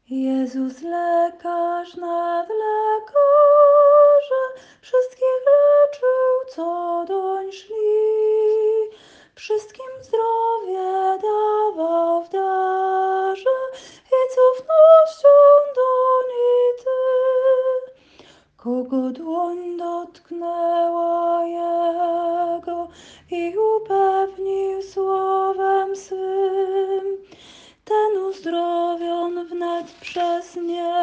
Jezus lekarz nad lekarzy, wszystkich leczył, co doń szli. Wszystkim zdrowie dawał w darze i cofnością do niej ty. Kogo dłoń dotknęła jego i upewnił słowem swym, ten uzdrowion wnet przez nie